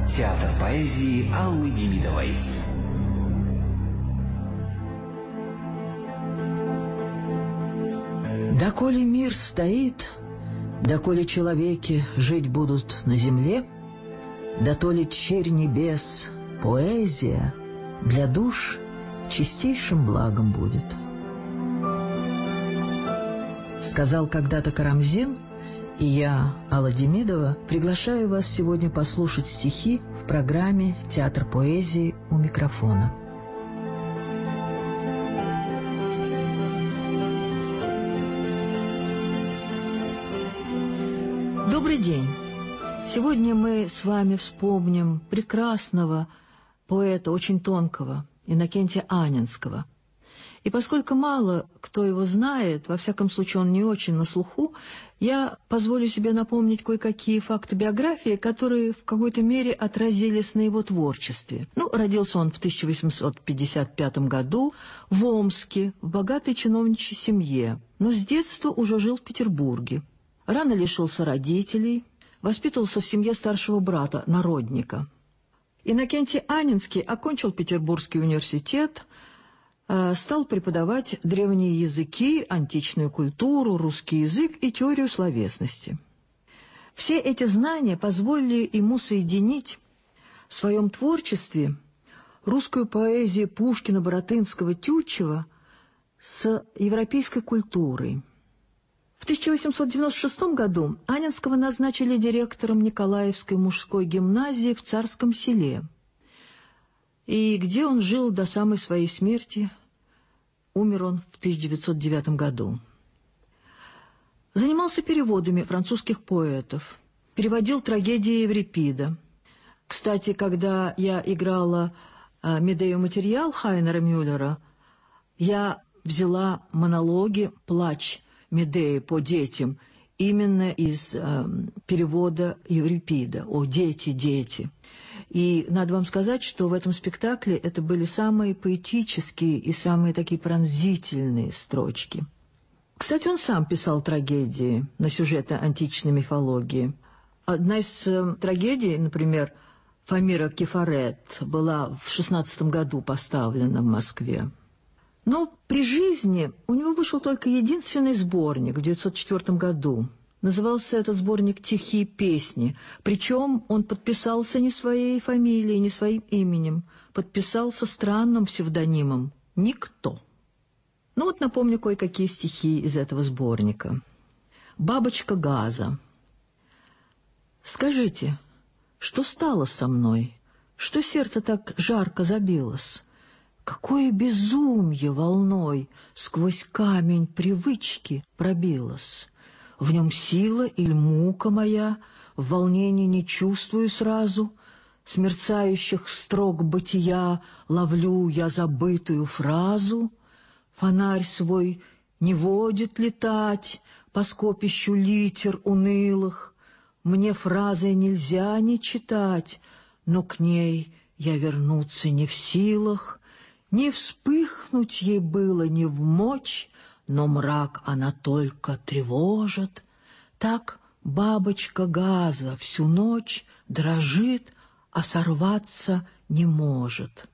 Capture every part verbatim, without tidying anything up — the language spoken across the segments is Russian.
Театр поэзии Аллы Демидовой. Доколе мир стоит, доколе человеки жить будут на земле, дотоле черь небес, поэзия для душ чистейшим благом будет. Сказал когда-то Карамзин, и я, Алла Демидова, приглашаю вас сегодня послушать стихи в программе «Театр поэзии» у микрофона. Добрый день! Сегодня мы с вами вспомним прекрасного поэта, очень тонкого, Иннокентия Анинского. И поскольку мало кто его знает, во всяком случае он не очень на слуху, я позволю себе напомнить кое-какие факты биографии, которые в какой-то мере отразились на его творчестве. Ну, родился он в тысяча восемьсот пятьдесят пятом году в Омске, в богатой чиновничьей семье, но с детства уже жил в Петербурге. Рано лишился родителей, воспитывался в семье старшего брата, народника. Иннокентий Анинский окончил Петербургский университет, стал преподавать древние языки, античную культуру, русский язык и теорию словесности. Все эти знания позволили ему соединить в своем творчестве русскую поэзию Пушкина, Баратынского, Тютчева с европейской культурой. В тысяча восемьсот девяносто шестом году Анинского назначили директором Николаевской мужской гимназии в Царском Селе, и где он жил до самой своей смерти. Умер он в тысяча девятьсот девятом году. Занимался переводами французских поэтов, переводил трагедии Еврипида. Кстати, когда я играла а, Медею материал Хайнера Мюллера, я взяла монологи «Плач» Медеи по детям именно из а, перевода Еврипида «О, дети, дети». И надо вам сказать, что в этом спектакле это были самые поэтические и самые такие пронзительные строчки. Кстати, он сам писал трагедии на сюжеты античной мифологии. Одна из э, трагедий, например, Фамира Кефарет, была в шестнадцатом году поставлена в Москве. Но при жизни у него вышел только единственный сборник в девятьсот четвёртом году. Назывался этот сборник «Тихие песни», причем он подписался не своей фамилией, не своим именем, подписался странным псевдонимом «Никто». Ну вот напомню кое-какие стихи из этого сборника. «Бабочка газа». Скажите, что стало со мной? Что сердце так жарко забилось? Какое безумие волной сквозь камень привычки пробилось? В нем сила или мука моя, в волнении не чувствую сразу. С мерцающих строк бытия ловлю я забытую фразу. Фонарь свой не водит летать по скопищу литер унылых. Мне фразой нельзя не читать, но к ней я вернуться не в силах. Не вспыхнуть ей было не вмочь, но мрак она только тревожит. Так бабочка газа всю ночь дрожит, а сорваться не может.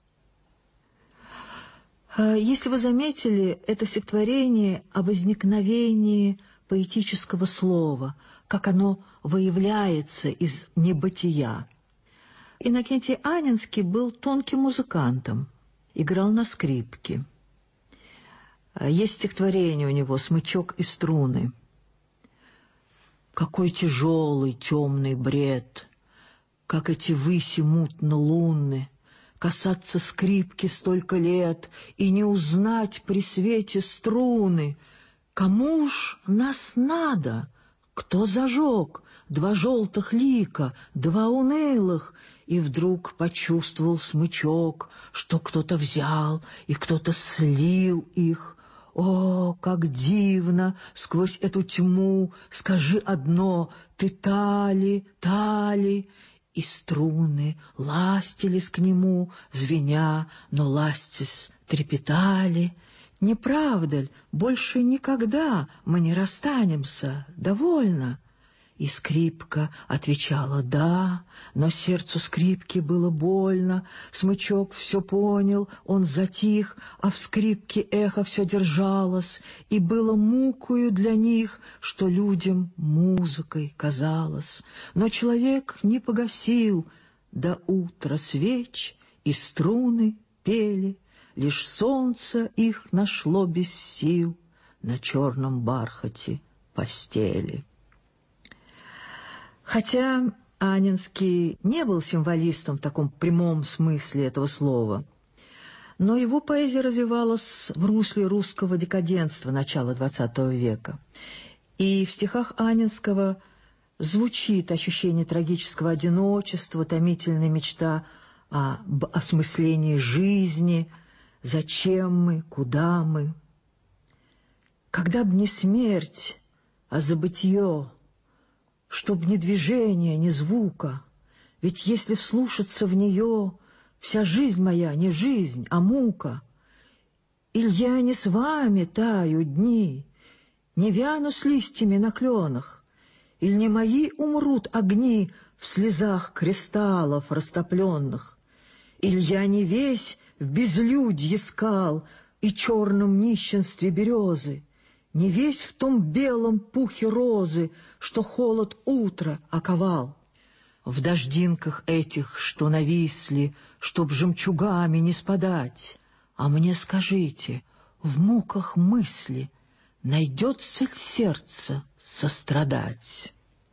Если вы заметили, это стихотворение о возникновении поэтического слова, как оно выявляется из небытия. Иннокентий Анинский был тонким музыкантом, играл на скрипке. Есть стихотворение у него «Смычок и струны». Какой тяжелый темный бред, как эти выси мутно-лунны, касаться скрипки столько лет и не узнать при свете струны. Кому ж нас надо? Кто зажег два желтых лика, два унылых? И вдруг почувствовал смычок, что кто-то взял и кто-то слил их. О, как дивно сквозь эту тьму, скажи одно, ты тали, тали. И струны ластились к нему, звеня, но ластясь трепетали. Не правда ль, больше никогда мы не расстанемся, довольно? И скрипка отвечала «да», но сердцу скрипки было больно. Смычок все понял, он затих, а в скрипке эхо все держалось, и было мукою для них, что людям музыкой казалось. Но человек не погасил до утра свеч, и струны пели, лишь солнце их нашло без сил на черном бархате постели. Хотя Анненский не был символистом в таком прямом смысле этого слова, но его поэзия развивалась в русле русского декаденства начала двадцатого века. И в стихах Анненского звучит ощущение трагического одиночества, томительная мечта об осмыслении жизни, зачем мы, куда мы. Когда б не смерть, а забытье, чтоб ни движения, ни звука, ведь если вслушаться в нее, вся жизнь моя не жизнь, а мука. Иль я не с вами таю дни, не вяну с листьями на кленах, иль не мои умрут огни в слезах кристаллов растопленных, иль я не весь в безлюдье скал и черном нищенстве березы, не весь в том белом пухе розы, что холод утра оковал. В дождинках этих, что нависли, чтоб жемчугами не спадать, а мне скажите, в муках мысли найдется ли сердце сострадать?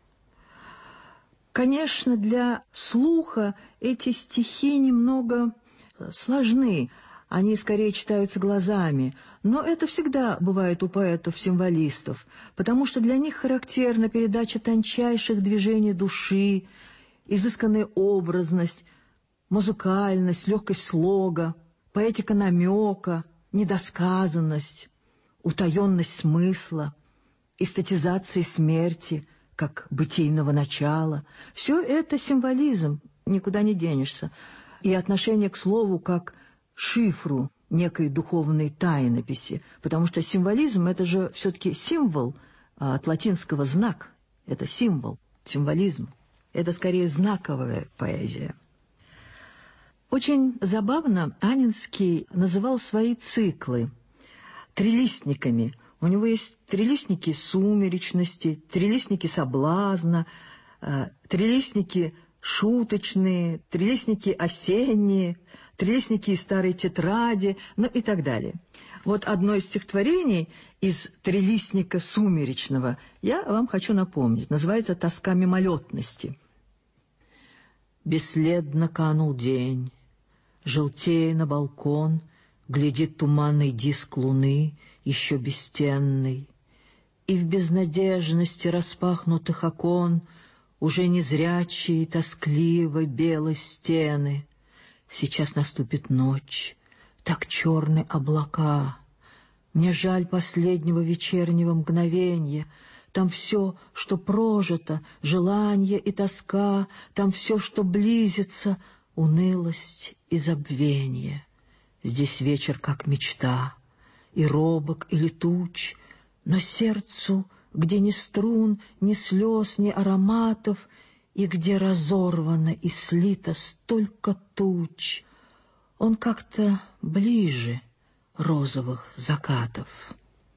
Конечно, для слуха эти стихи немного сложны, они скорее читаются глазами, но это всегда бывает у поэтов-символистов, потому что для них характерна передача тончайших движений души, изысканная образность, музыкальность, легкость слога, поэтика намека, недосказанность, утаенность смысла, эстетизация смерти как бытийного начала. Все это символизм, никуда не денешься, и отношение к слову как шифру некой духовной тайнописи, потому что символизм — это же все-таки символ, а от латинского «знак» — это символ, символизм. Это скорее знаковая поэзия. Очень забавно Анненский называл свои циклы трилистниками. У него есть трилистники сумеречности, трилистники соблазна, трилистники шуточные, трилистники осенние, трилистники из старой тетради, ну и так далее. Вот одно из стихотворений из трилистника сумеречного я вам хочу напомнить. Называется «Тоска мимолетности». Бесследно канул день, желтея на балкон, глядит туманный диск луны, еще бестенный, и в безнадежности распахнутых окон уже незрячие, тоскливо белые стены. Сейчас наступит ночь, так черны облака. Мне жаль последнего вечернего мгновенья. Там все, что прожито, желание и тоска, там все, что близится, унылость и забвенье. Здесь вечер как мечта, и робок, и летуч, но сердцу, где ни струн, ни слез, ни ароматов, и где разорвано и слито столько туч, он как-то ближе розовых закатов.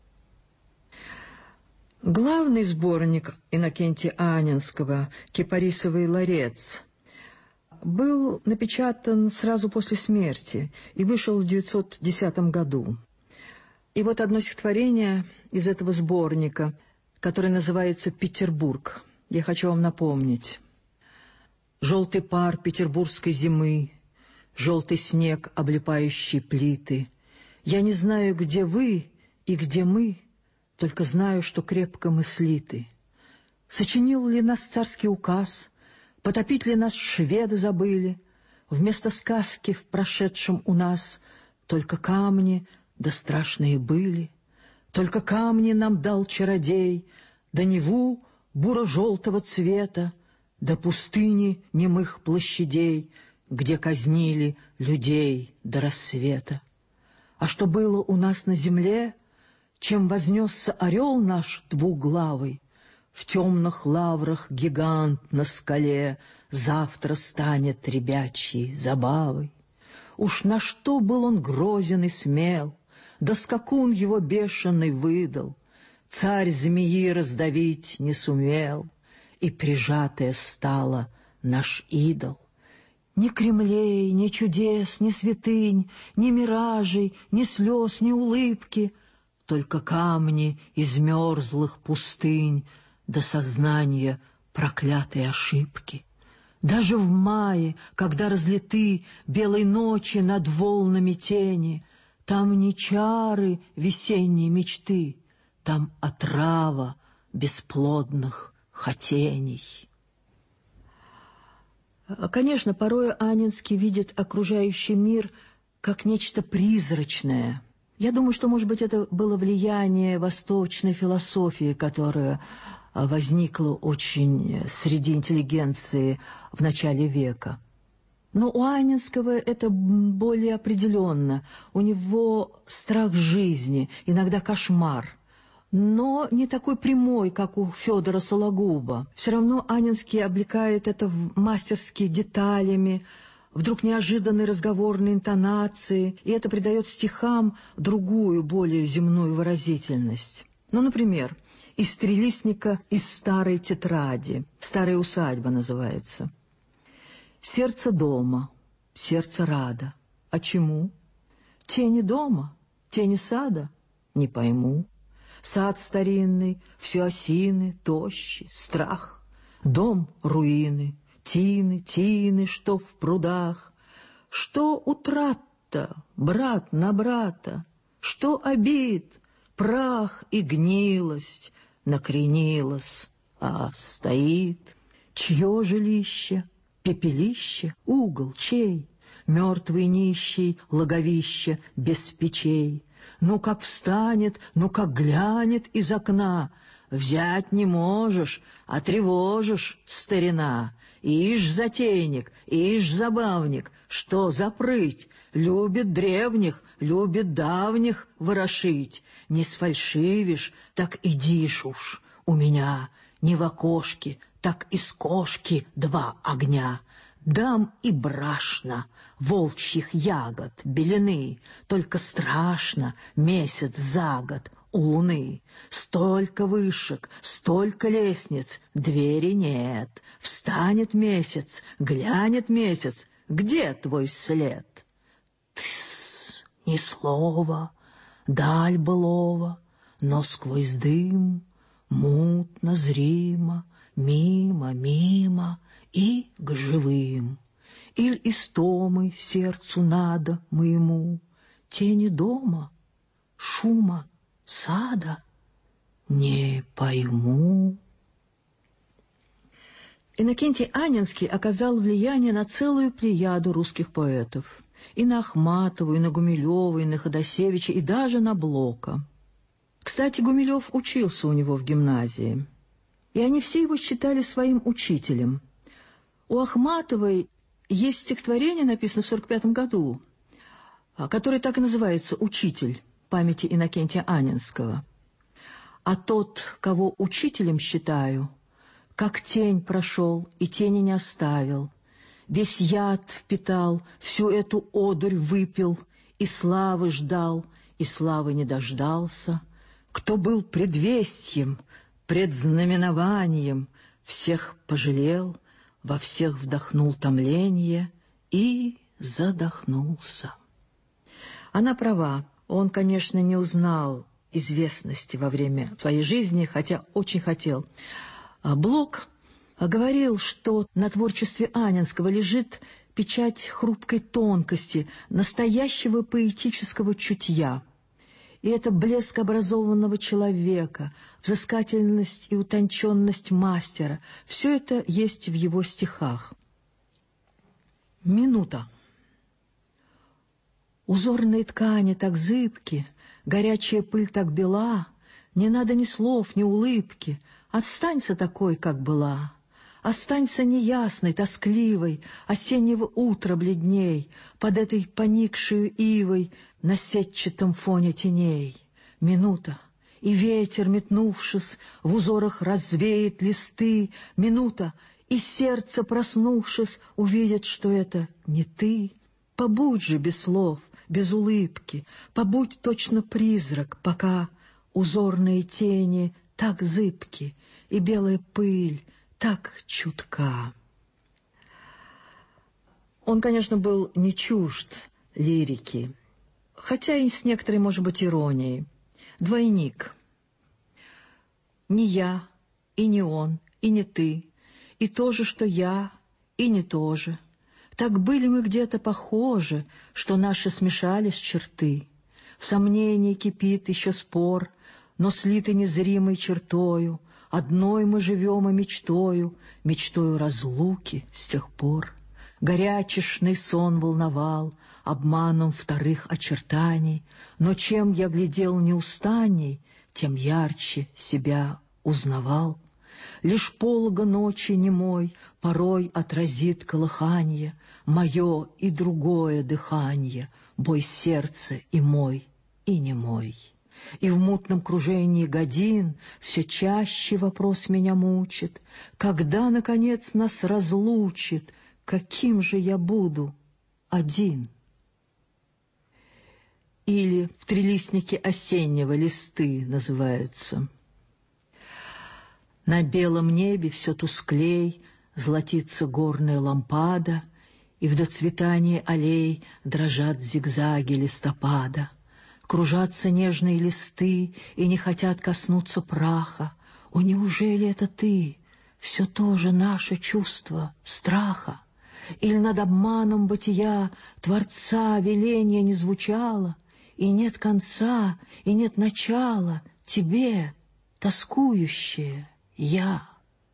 Главный сборник Иннокентия Анненского «Кипарисовый ларец» был напечатан сразу после смерти и вышел в девятьсот десятом году. И вот одно стихотворение из этого сборника, которое называется «Петербург», я хочу вам напомнить. Желтый пар петербургской зимы, желтый снег, облепающий плиты. Я не знаю, где вы и где мы, только знаю, что крепко мы слиты. Сочинил ли нас царский указ, потопить ли нас шведы забыли? Вместо сказки в прошедшем у нас только камни да страшные были. Только камни нам дал чародей, да Неву буро-желтого цвета, до пустыни немых площадей, где казнили людей до рассвета. А что было у нас на земле, чем вознесся орел наш двуглавый, в темных лаврах гигант на скале завтра станет ребячьей забавой. Уж на что был он грозен и смел, да скакун его бешеный выдал, царь змеи раздавить не сумел, и прижатая стала наш идол. Ни кремлей, ни чудес, ни святынь, ни миражей, ни слез, ни улыбки, только камни из мерзлых пустынь до сознания проклятой ошибки. Даже в мае, когда разлиты белой ночи над волнами тени, там не чары весенней мечты, там отрава бесплодных хотений. Конечно, порой Анненский видит окружающий мир как нечто призрачное. Я думаю, что, может быть, это было влияние восточной философии, которая возникла очень среди интеллигенции в начале века. Но у Анненского это более определенно. У него страх жизни, иногда кошмар. Но не такой прямой, как у Федора Сологуба. Все равно Анненский облекает это мастерски деталями, вдруг неожиданной разговорной интонации, и это придает стихам другую, более земную выразительность. Ну, например, из «Трилистника» из старой тетради, «Старая усадьба» называется. «Сердце дома, сердце рада. А чему? Тени дома, тени сада? Не пойму. Сад старинный, все осины, тощий, страх. Дом руины, тины, тины, что в прудах. Что утрат-то, брат на брата? Что обид, прах и гнилость накренилась, а стоит? Чье жилище, пепелище, угол чей? Мертвый нищий, логовище без печей. Ну, как встанет, ну, как глянет из окна. Взять не можешь, а тревожишь, старина. Ишь затейник, ишь забавник, что за прыть? Любит древних, любит давних ворошить. Не сфальшивишь, так идишь уж у меня. Не в окошке, так из кошки два огня. Дам и брашно волчьих ягод белены, только страшно месяц за год у луны. Столько вышек, столько лестниц, двери нет. Встанет месяц, глянет месяц, где твой след? Тссс, ни слова, даль былого, но сквозь дым, мутно, зримо, мимо, мимо и к живым. Иль истомы сердцу надо моему, тени дома, шума сада, не пойму. Иннокентий Анненский оказал влияние на целую плеяду русских поэтов. И на Ахматову, и на Гумилева, и на Ходосевича, и даже на Блока. Кстати, Гумилев учился у него в гимназии, и они все его считали своим учителем. У Ахматовой есть стихотворение, написанное в сорок пятом году, которое так и называется «Учитель» памяти Иннокентия Анненского. «А тот, кого учителем считаю, как тень прошел и тени не оставил, весь яд впитал, всю эту одурь выпил, и славы ждал, и славы не дождался, кто был предвестьем, предзнаменованием, всех пожалел, во всех вдохнул томление и задохнулся». Она права, он, конечно, не узнал известности во время своей жизни, хотя очень хотел. Блок говорил, что на творчестве Анненского лежит печать хрупкой тонкости, настоящего поэтического чутья. И это блеск образованного человека, взыскательность и утонченность мастера — все это есть в его стихах. Минута. Узорные ткани так зыбки, горячая пыль так бела, не надо ни слов, ни улыбки, останься такой, как была. Останься неясной, тоскливой, осеннего утра бледней, под этой поникшую ивой на сетчатом фоне теней. Минута, и ветер, метнувшись, в узорах развеет листы. Минута, и сердце, проснувшись, увидит, что это не ты. Побудь же без слов, без улыбки, побудь точно призрак, пока узорные тени так зыбки и белая пыль так чутка. Он, конечно, был не чужд лирики, хотя и с некоторой, может быть, иронией. Двойник. Не я, и не он, и не ты, и то же, что я, и не то же. Так были мы где-то похожи, что наши смешались черты. В сомнении кипит еще спор, но слиты незримой чертою. Одной мы живем и мечтою, мечтою разлуки с тех пор. Горячешный сон волновал, обманом вторых очертаний, но чем я глядел неустанней, тем ярче себя узнавал. Лишь полога ночи немой порой отразит колыханье, мое и другое дыханье, бой сердца и мой, и не мой. И в мутном кружении годин все чаще вопрос меня мучит: когда, наконец, нас разлучит, каким же я буду один? Или в «Трилистнике осеннего» листы называются. На белом небе все тусклей золотится горная лампада, и в доцветании аллей дрожат зигзаги листопада. Кружатся нежные листы и не хотят коснуться праха. О, неужели это ты, все то же наше чувство страха? Или над обманом бытия Творца веления не звучало, и нет конца, и нет начала тебе, тоскующее я?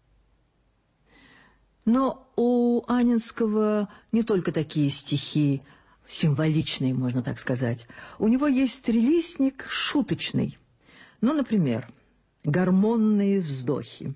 Но у Анинского не только такие стихи, символичные, можно так сказать. У него есть трилистник шуточный. Ну, например, «Гормонные вздохи».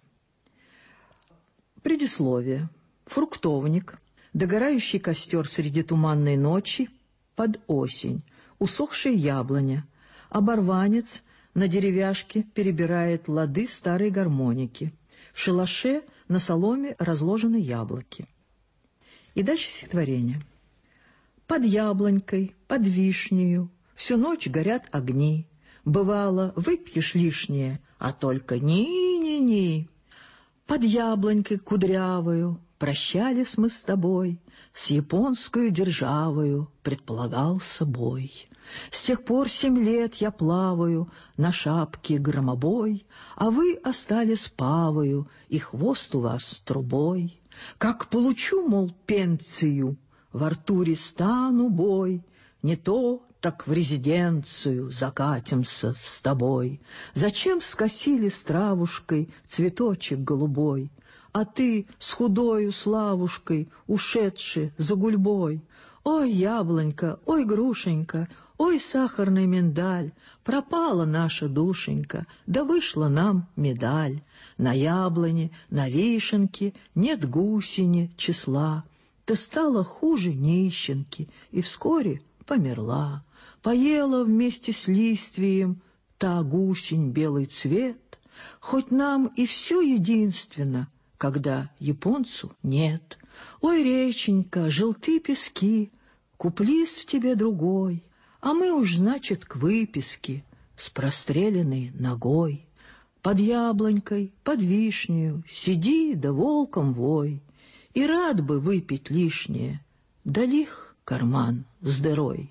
Предисловие. Фруктовник, догорающий костер среди туманной ночи, под осень, усохшая яблоня, оборванец на деревяшке перебирает лады старой гармоники, в шалаше на соломе разложены яблоки. И дальше стихотворение. Под яблонькой, под вишнею всю ночь горят огни. Бывало, выпьешь лишнее, а только ни-ни-ни. Под яблонькой кудрявою прощались мы с тобой, с японскую державою предполагался бой. С тех пор семь лет я плаваю на шапке громобой, а вы остались павою, и хвост у вас трубой. Как получу, мол, пенсию, в Артуре стану бой, не то так в резиденцию закатимся с тобой. Зачем скосили с травушкой цветочек голубой, а ты с худою Славушкой, ушедши за гульбой? Ой, яблонька, ой, грушенька, ой, сахарный миндаль, пропала наша душенька, да вышла нам медаль. На яблоне, на вишенке нет гусени числа, ты стала хуже нищенки и вскоре померла. Поела вместе с листвием та гусень белый цвет, хоть нам и все единственно, когда японцу нет. Ой, реченька, желты пески, куплись в тебе другой, а мы уж, значит, к выписке с простреленной ногой. Под яблонькой, под вишнею сиди да волком вой, и рад бы выпить лишнее, да лих карман с дырой.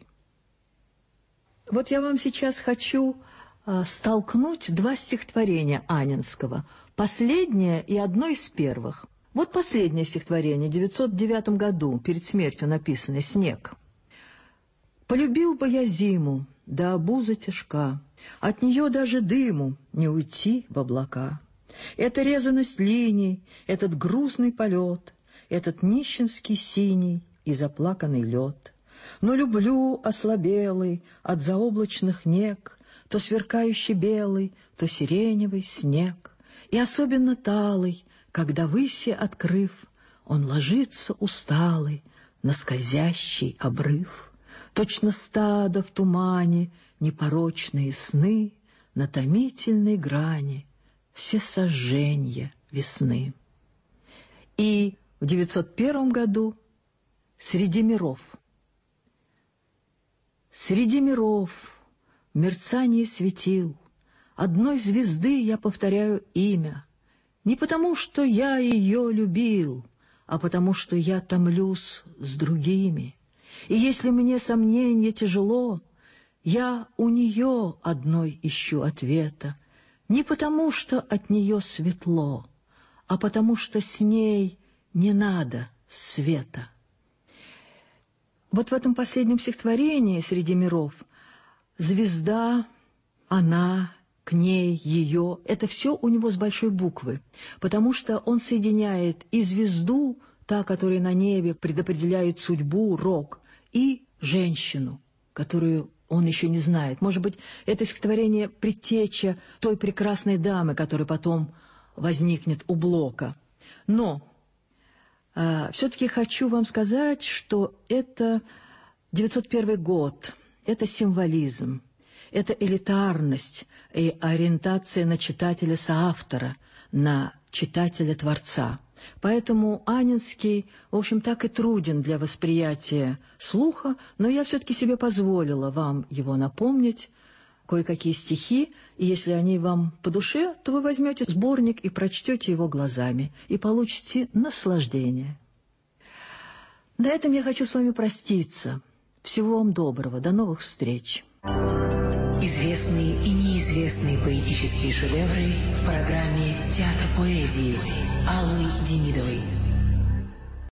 Вот я вам сейчас хочу а, столкнуть два стихотворения Анинского, последнее и одно из первых. Вот последнее стихотворение, в девятьсот девятом году, перед смертью написано, «Снег». «Полюбил бы я зиму, да обуза тяжка, от нее даже дыму не уйти в облака. Эта резаность линий, этот грузный полет, этот нищенский синий и заплаканный лед. Но люблю ослабелый от заоблачных нег то сверкающий белый, то сиреневый снег, и особенно талый, когда выси открыв, он ложится усталый на скользящий обрыв. Точно стадо в тумане, непорочные сны, на томительной грани всесожженья весны. И в девятьсот первом году «Среди миров». Среди миров, в мерцании светил, одной звезды я повторяю имя, не потому, что я ее любил, а потому, что я томлюсь с другими. И если мне сомненье тяжело, я у нее одной ищу ответа, не потому, что от нее светло, а потому, что с ней не надо света. Вот в этом последнем стихотворении «Среди миров» звезда, она, к ней, ее — это все у него с большой буквы, потому что он соединяет и звезду, та, которая на небе предопределяет судьбу, рок, и женщину, которую он еще не знает. Может быть, это стихотворение предтеча той прекрасной дамы, которая потом возникнет у Блока. Но э, все-таки хочу вам сказать, что это девятьсот первый год, это символизм, это элитарность и ориентация на читателя-соавтора, на читателя-творца. Поэтому Анненский, в общем, так и труден для восприятия слуха, но я все-таки себе позволила вам его напомнить, кое-какие стихи, и если они вам по душе, то вы возьмете сборник и прочтете его глазами, и получите наслаждение. На этом я хочу с вами проститься. Всего вам доброго, до новых встреч. Известные и неизвестные поэтические шедевры в программе «Театр поэзии» Аллы Демидовой.